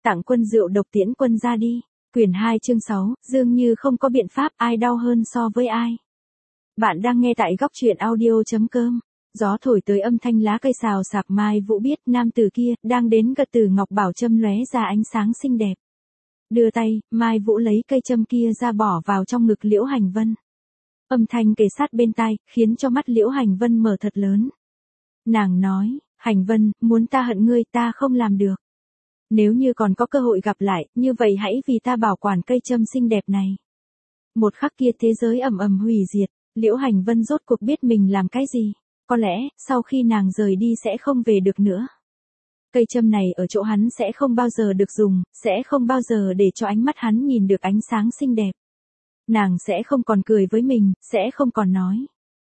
Tặng quân rượu độc tiễn quân ra đi. Quyển 2 chương 6, dường như không có biện pháp ai đau hơn so với ai. Bạn đang nghe tại góc truyện audio.com. Gió thổi tới âm thanh lá cây xào xạc, Mai Vũ biết nam tử kia đang đến gật từ ngọc bảo châm lóe ra ánh sáng xinh đẹp. Đưa tay, Mai Vũ lấy cây châm kia ra bỏ vào trong ngực Liễu Hành Vân. Âm thanh kề sát bên tai, khiến cho mắt Liễu Hành Vân mở thật lớn. Nàng nói, Hành Vân, muốn ta hận ngươi ta không làm được. Nếu như còn có cơ hội gặp lại, như vậy hãy vì ta bảo quản cây châm xinh đẹp này. Một khắc kia thế giới ầm ầm hủy diệt, Liễu Hành Vân rốt cuộc biết mình làm cái gì. Có lẽ, sau khi nàng rời đi sẽ không về được nữa. Cây châm này ở chỗ hắn sẽ không bao giờ được dùng, sẽ không bao giờ để cho ánh mắt hắn nhìn được ánh sáng xinh đẹp. Nàng sẽ không còn cười với mình, sẽ không còn nói.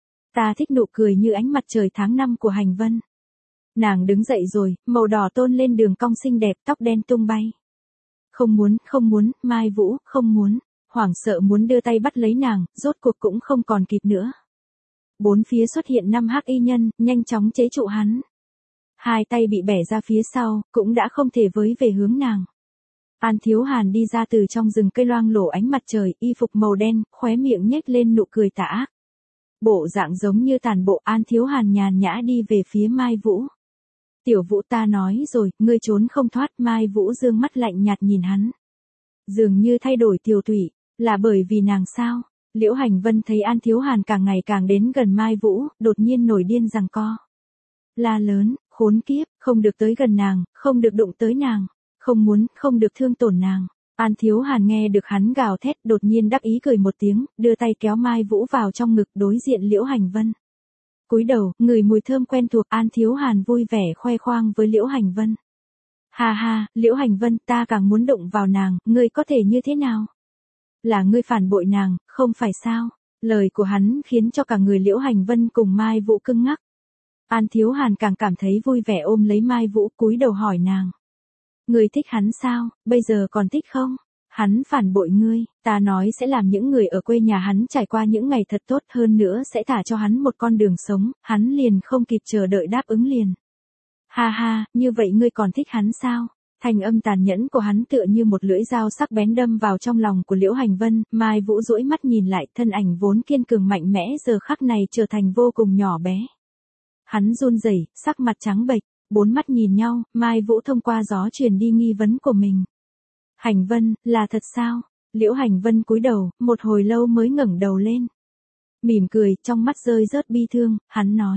Ta thích nụ cười như ánh mặt trời tháng 5 của Hành Vân. Nàng đứng dậy rồi, màu đỏ tôn lên đường cong xinh đẹp, tóc đen tung bay. Không muốn, Mai Vũ, không muốn. Hoảng sợ muốn đưa tay bắt lấy nàng, rốt cuộc cũng không còn kịp nữa. Bốn phía xuất hiện 5 hắc y nhân, nhanh chóng chế trụ hắn. Hai tay bị bẻ ra phía sau, cũng đã không thể với về hướng nàng. An Thiếu Hàn đi ra từ trong rừng cây loang lổ ánh mặt trời, y phục màu đen, khóe miệng nhếch lên nụ cười tà ác. Bộ dạng giống như tàn bộ, An Thiếu Hàn nhàn nhã đi về phía Mai Vũ. Tiểu Vũ, ta nói rồi, ngươi trốn không thoát. Mai Vũ dương mắt lạnh nhạt nhìn hắn. Dường như thay đổi tiểu tụy, là bởi vì nàng sao? Liễu Hành Vân thấy An Thiếu Hàn càng ngày càng đến gần Mai Vũ, đột nhiên nổi điên giằng co. La lớn, khốn kiếp, không được tới gần nàng, không được đụng tới nàng, không được thương tổn nàng. An Thiếu Hàn nghe được hắn gào thét, đột nhiên đắc ý cười một tiếng, đưa tay kéo Mai Vũ vào trong ngực đối diện Liễu Hành Vân. Cúi đầu, ngửi mùi thơm quen thuộc, An Thiếu Hàn vui vẻ khoe khoang với Liễu Hành Vân. Ha ha, Liễu Hành Vân, ta càng muốn đụng vào nàng, ngươi có thể như thế nào? Là ngươi phản bội nàng, không phải sao? Lời của hắn khiến cho cả người Liễu Hành Vân cùng Mai Vũ cứng ngắc. An Thiếu Hàn càng cảm thấy vui vẻ ôm lấy Mai Vũ, cúi đầu hỏi nàng. Ngươi thích hắn sao, bây giờ còn thích không? Hắn phản bội ngươi, ta nói sẽ làm những người ở quê nhà hắn trải qua những ngày thật tốt, hơn nữa sẽ thả cho hắn một con đường sống, hắn liền không kịp chờ đợi đáp ứng liền. Ha ha, như vậy ngươi còn thích hắn sao? Thanh âm tàn nhẫn của hắn tựa như một lưỡi dao sắc bén đâm vào trong lòng của Liễu Hành Vân. Mai Vũ duỗi mắt nhìn lại, thân ảnh vốn kiên cường mạnh mẽ giờ khắc này trở thành vô cùng nhỏ bé. Hắn run rẩy, sắc mặt trắng bệch, bốn mắt nhìn nhau, Mai Vũ thông qua gió truyền đi nghi vấn của mình. Hành Vân, là thật sao? Liễu Hành Vân cúi đầu, một hồi lâu mới ngẩng đầu lên. Mỉm cười, trong mắt rơi rớt bi thương, hắn nói.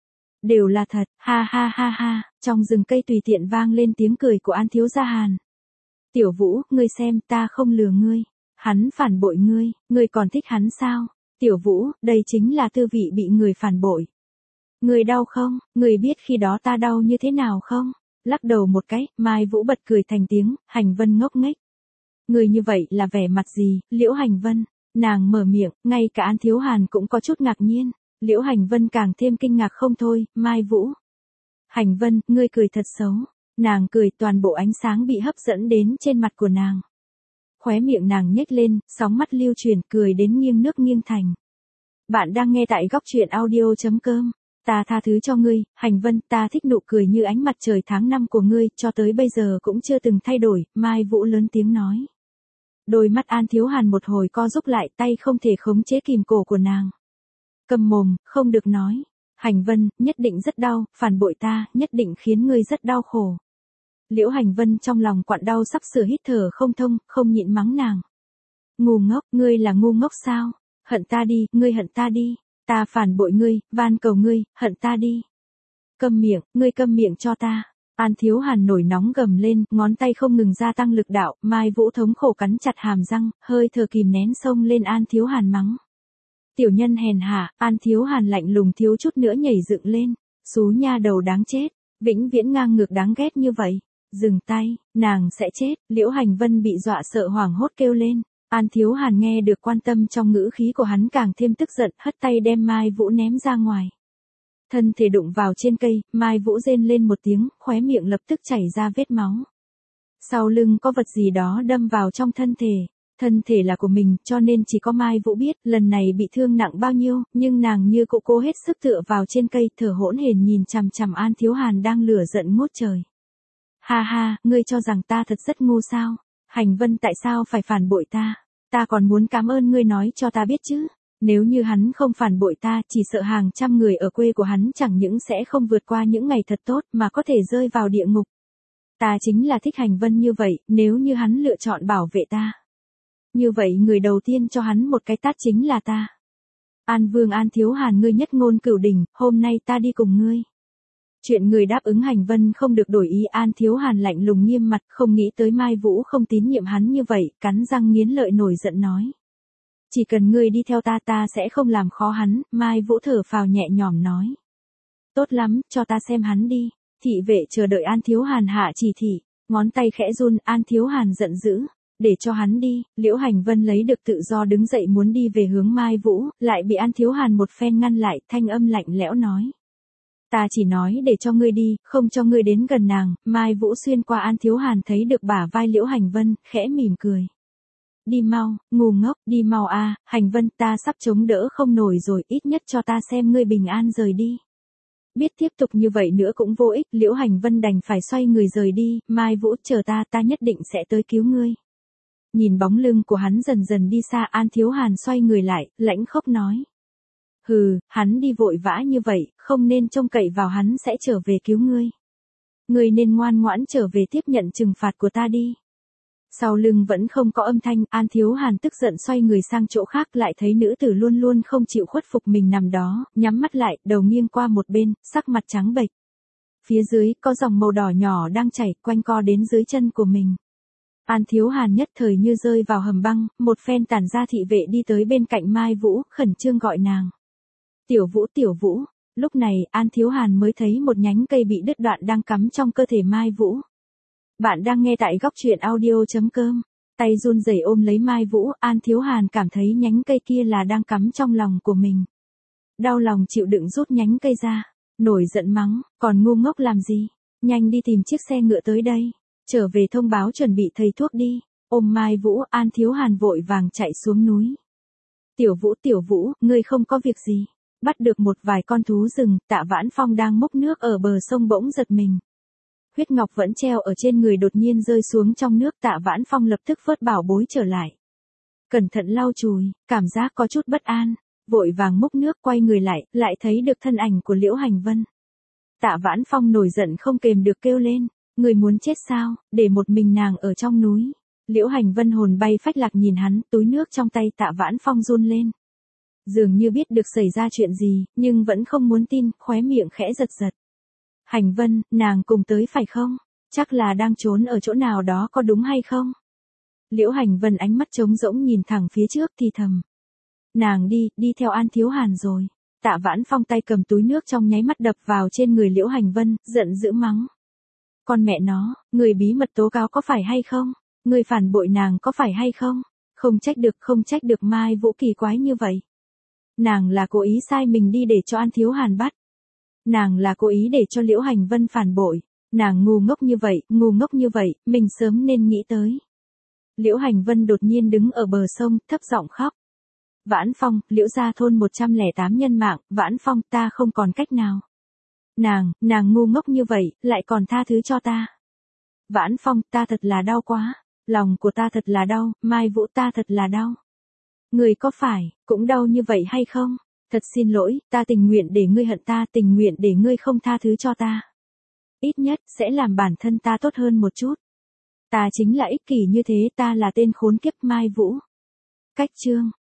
Đều là thật, ha ha ha ha, trong rừng cây tùy tiện vang lên tiếng cười của An Thiếu Gia Hàn. Tiểu Vũ, ngươi xem, ta không lừa ngươi. Hắn phản bội ngươi, ngươi còn thích hắn sao? Tiểu Vũ, đây chính là tư vị bị người phản bội. Ngươi đau không? Ngươi biết khi đó ta đau như thế nào không? Lắc đầu một cái, Mai Vũ bật cười thành tiếng, Hành Vân ngốc nghếch. Ngươi như vậy là vẻ mặt gì, Liễu Hành Vân? Nàng mở miệng, ngay cả An Thiếu Hàn cũng có chút ngạc nhiên. Liễu Hành Vân càng thêm kinh ngạc không thôi, Mai Vũ. Hành Vân, ngươi cười thật xấu. Nàng cười, toàn bộ ánh sáng bị hấp dẫn đến trên mặt của nàng. Khóe miệng nàng nhếch lên, sóng mắt lưu truyền, cười đến nghiêng nước nghiêng thành. Bạn đang nghe tại góc truyện audio.com. Ta tha thứ cho ngươi, Hành Vân, ta thích nụ cười như ánh mặt trời tháng 5 của ngươi, cho tới bây giờ cũng chưa từng thay đổi, Mai Vũ lớn tiếng nói. Đôi mắt An Thiếu Hàn một hồi co rúm lại, tay không thể khống chế kìm cổ của nàng. Cầm mồm, không được nói. Hành Vân, nhất định rất đau, phản bội ta, nhất định khiến ngươi rất đau khổ. Liễu Hành Vân trong lòng quặn đau sắp sửa hít thở không thông, không nhịn mắng nàng. Ngu ngốc, ngươi là ngu ngốc sao? Hận ta đi, ngươi hận ta đi. Ta phản bội ngươi, van cầu ngươi, hận ta đi. Câm miệng, ngươi câm miệng cho ta. An Thiếu Hàn nổi nóng gầm lên, ngón tay không ngừng gia tăng lực đạo, Mai Vũ thống khổ cắn chặt hàm răng, hơi thở kìm nén xông lên An Thiếu Hàn mắng. Tiểu nhân hèn hạ, An Thiếu Hàn lạnh lùng thiếu chút nữa nhảy dựng lên. Xú nha đầu đáng chết, vĩnh viễn ngang ngược đáng ghét như vậy. Dừng tay, nàng sẽ chết. Liễu Hành Vân bị dọa sợ hoảng hốt kêu lên. An Thiếu Hàn nghe được quan tâm trong ngữ khí của hắn càng thêm tức giận, hất tay đem Mai Vũ ném ra ngoài. Thân thể đụng vào trên cây, Mai Vũ rên lên một tiếng, khóe miệng lập tức chảy ra vết máu. Sau lưng có vật gì đó đâm vào trong thân thể. Thân thể là của mình, cho nên chỉ có Mai Vũ biết lần này bị thương nặng bao nhiêu, nhưng nàng như cũ cố hết sức tựa vào trên cây, thở hổn hển nhìn chằm chằm An Thiếu Hàn đang lửa giận ngút trời. Ha ha, ngươi cho rằng ta thật rất ngu sao? Hành Vân tại sao phải phản bội ta? Ta còn muốn cảm ơn ngươi nói cho ta biết chứ. Nếu như hắn không phản bội ta, chỉ sợ hàng trăm người ở quê của hắn chẳng những sẽ không vượt qua những ngày thật tốt mà có thể rơi vào địa ngục. Ta chính là thích Hành Vân như vậy, nếu như hắn lựa chọn bảo vệ ta. Như vậy người đầu tiên cho hắn một cái tát chính là ta. An Vương An Thiếu Hàn, ngươi nhất ngôn cửu đỉnh, hôm nay ta đi cùng ngươi. Chuyện người đáp ứng Hành Vân không được đổi ý. An Thiếu Hàn lạnh lùng nghiêm mặt, không nghĩ tới Mai Vũ không tín nhiệm hắn như vậy, cắn răng nghiến lợi nổi giận nói. Chỉ cần ngươi đi theo ta, ta sẽ không làm khó hắn. Mai Vũ thở phào nhẹ nhõm nói. Tốt lắm, cho ta xem hắn đi. Thị vệ chờ đợi An Thiếu Hàn hạ chỉ thị, ngón tay khẽ run. An Thiếu Hàn giận dữ. Để cho hắn đi. Liễu Hành Vân lấy được tự do đứng dậy muốn đi về hướng Mai Vũ, lại bị An Thiếu Hàn một phen ngăn lại, thanh âm lạnh lẽo nói. Ta chỉ nói để cho ngươi đi, không cho ngươi đến gần nàng. Mai Vũ xuyên qua An Thiếu Hàn thấy được bả vai Liễu Hành Vân, khẽ mỉm cười. Đi mau, ngu ngốc, đi mau a, Hành Vân, ta sắp chống đỡ không nổi rồi, ít nhất cho ta xem ngươi bình an rời đi. Biết tiếp tục như vậy nữa cũng vô ích, Liễu Hành Vân đành phải xoay người rời đi. Mai Vũ, chờ ta, ta nhất định sẽ tới cứu ngươi. Nhìn bóng lưng của hắn dần dần đi xa, An Thiếu Hàn xoay người lại, lãnh khốc nói. Hừ, hắn đi vội vã như vậy, không nên trông cậy vào hắn sẽ trở về cứu ngươi. Ngươi nên ngoan ngoãn trở về tiếp nhận trừng phạt của ta đi. Sau lưng vẫn không có âm thanh, An Thiếu Hàn tức giận xoay người sang chỗ khác, lại thấy nữ tử luôn luôn không chịu khuất phục mình nằm đó, nhắm mắt lại, đầu nghiêng qua một bên, sắc mặt trắng bệch. Phía dưới, có dòng màu đỏ nhỏ đang chảy, quanh co đến dưới chân của mình. An Thiếu Hàn nhất thời như rơi vào hầm băng, một phen tản ra thị vệ đi tới bên cạnh Mai Vũ, khẩn trương gọi nàng. Tiểu Vũ, Tiểu Vũ. Lúc này, An Thiếu Hàn mới thấy một nhánh cây bị đứt đoạn đang cắm trong cơ thể Mai Vũ. Bạn đang nghe tại góc truyện audio.com. Tay run rẩy ôm lấy Mai Vũ, An Thiếu Hàn cảm thấy nhánh cây kia là đang cắm trong lòng của mình. Đau lòng chịu đựng rút nhánh cây ra, nổi giận mắng, còn ngu ngốc làm gì? Nhanh đi tìm chiếc xe ngựa tới đây. Trở về thông báo chuẩn bị thầy thuốc đi. Ôm Mai Vũ, An Thiếu Hàn vội vàng chạy xuống núi. Tiểu Vũ, ngươi không có việc gì. Bắt được một vài con thú rừng, Tạ Vãn Phong đang múc nước ở bờ sông bỗng giật mình. Huyết ngọc vẫn treo ở trên người đột nhiên rơi xuống trong nước. Tạ Vãn Phong lập tức vớt bảo bối trở lại. Cẩn thận lau chùi, cảm giác có chút bất an. Vội vàng múc nước quay người lại thấy được thân ảnh của Liễu Hành Vân. Tạ Vãn Phong nổi giận không kềm được kêu lên. Người muốn chết sao, để một mình nàng ở trong núi. Liễu Hành Vân hồn bay phách lạc nhìn hắn, túi nước trong tay Tạ Vãn Phong run lên. Dường như biết được xảy ra chuyện gì, nhưng vẫn không muốn tin, khóe miệng khẽ giật giật. Hành Vân, nàng cùng tới phải không? Chắc là đang trốn ở chỗ nào đó có đúng hay không? Liễu Hành Vân ánh mắt trống rỗng nhìn thẳng phía trước thì thầm. Nàng đi theo An Thiếu Hàn rồi. Tạ Vãn Phong tay cầm túi nước trong nháy mắt đập vào trên người Liễu Hành Vân, giận dữ mắng. Con mẹ nó, người bí mật tố cáo có phải hay không? Người phản bội nàng có phải hay không? Không trách được Mai Vũ kỳ quái như vậy. Nàng là cố ý sai mình đi để cho An Thiếu Hàn bắt. Nàng là cố ý để cho Liễu Hành Vân phản bội. Nàng ngu ngốc như vậy, mình sớm nên nghĩ tới. Liễu Hành Vân đột nhiên đứng ở bờ sông, thấp giọng khóc. Vãn Phong, Liễu gia thôn 108 nhân mạng, Vãn Phong, ta không còn cách nào. Nàng ngu ngốc như vậy, lại còn tha thứ cho ta. Vãn Phong, ta thật là đau quá. Lòng của ta thật là đau, Mai Vũ, ta thật là đau. Người có phải, cũng đau như vậy hay không? Thật xin lỗi, ta tình nguyện để ngươi hận ta, tình nguyện để ngươi không tha thứ cho ta. Ít nhất, sẽ làm bản thân ta tốt hơn một chút. Ta chính là ích kỷ như thế, ta là tên khốn kiếp Mai Vũ. Cách chương.